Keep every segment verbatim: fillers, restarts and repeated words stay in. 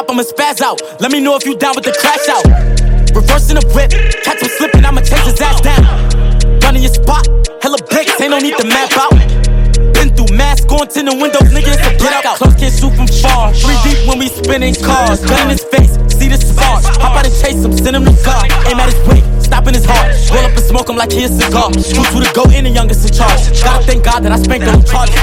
op, I'ma spaz out. Let me know if you down with the crash out. Reversing the whip, catch him slipping, I'ma chase his ass down. Running your spot, hella bricks, ain't no need to map out. Been through mask, going to the windows, niggas to get out. Close can't shoot from far, three deep when we spinning cars. Gun in his face, see the sparks. Hop out and chase him, send him the car. Aim at his wing, stopping his heart. Roll up and smoke him like he a cigar. Shoot through the go in, the youngest in charge. Gotta thank God that I spanked him charge.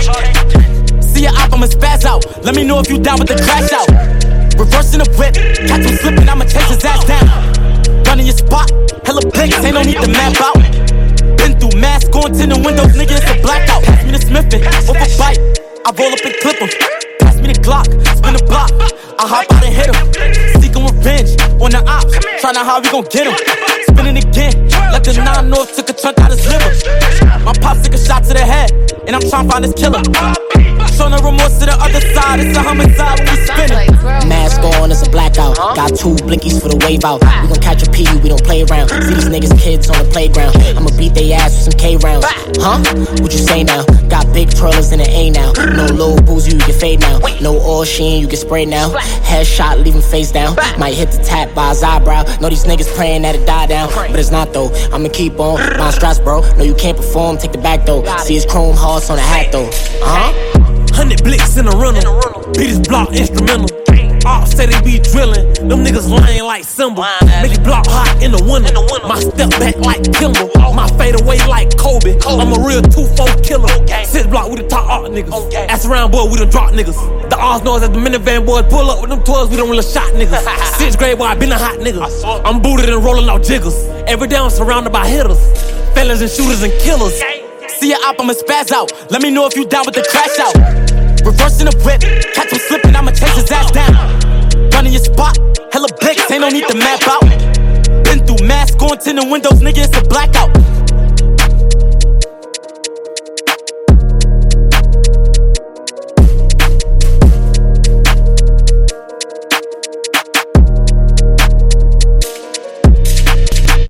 See ya op, I'ma spaz out. Let me know if you down with the crash out. Reversing the whip, catch him slipping, I'ma chase his ass down. Running your spot, hella bricks, ain't no need to map out. Been through mask, going to the windows, nigga, it's a blackout. Pass me the Smithin', off a bite, I roll up and clip him. Pass me the Glock, spin the block, I hop out and hit him. Seeking revenge on the ops, tryna how we gon' get him. Spinning again, let the nine north took a chunk out his liver. My pops took a shot to the head, and I'm tryna find his killer. Showing no remorse to the other side, it's a homicide when we spinning. Mask on, it's a blackout. Got two blinkies for the wave out. We gon' catch a P, we don't play around. See these niggas kids on the playground. I'ma beat they ass with some K rounds. Huh? What you say now? Got big twirlers in the A now. No low boozy, you get fade now. No oil sheen, you get sprayed now. Headshot, leave him face down. Might hit the tap by his eyebrow. Know these niggas praying that it die down, but it's not though. I'ma keep on, buying straps, bro. No, you can't perform, take the back though. See his chrome hearts on the hat though. Uh huh? Hundred blicks in a rental, beat his block instrumental. Ops say they be drilling, them niggas lying like Simba. Make it block hot in the winter, my step back like Kimber. My fade away like Kobe, I'm a real two four killer. Six block with the top art niggas, ass around boy, we done drop niggas. The odds knows that the minivan boys pull up with them toys, we done really shot niggas. Sixth grade boy, I been a hot nigga, I'm booted and rolling out jiggers. Every day I'm surrounded by hitters, fellas and shooters and killers. See ya op, I'ma spaz out. Let me know if you down with the crash out. Reversing the whip, catch him slipping, I'ma chase his ass down. Running your spot, hella bricks, ain't no need to map out. Been through mask, going to the windows, nigga, it's a blackout.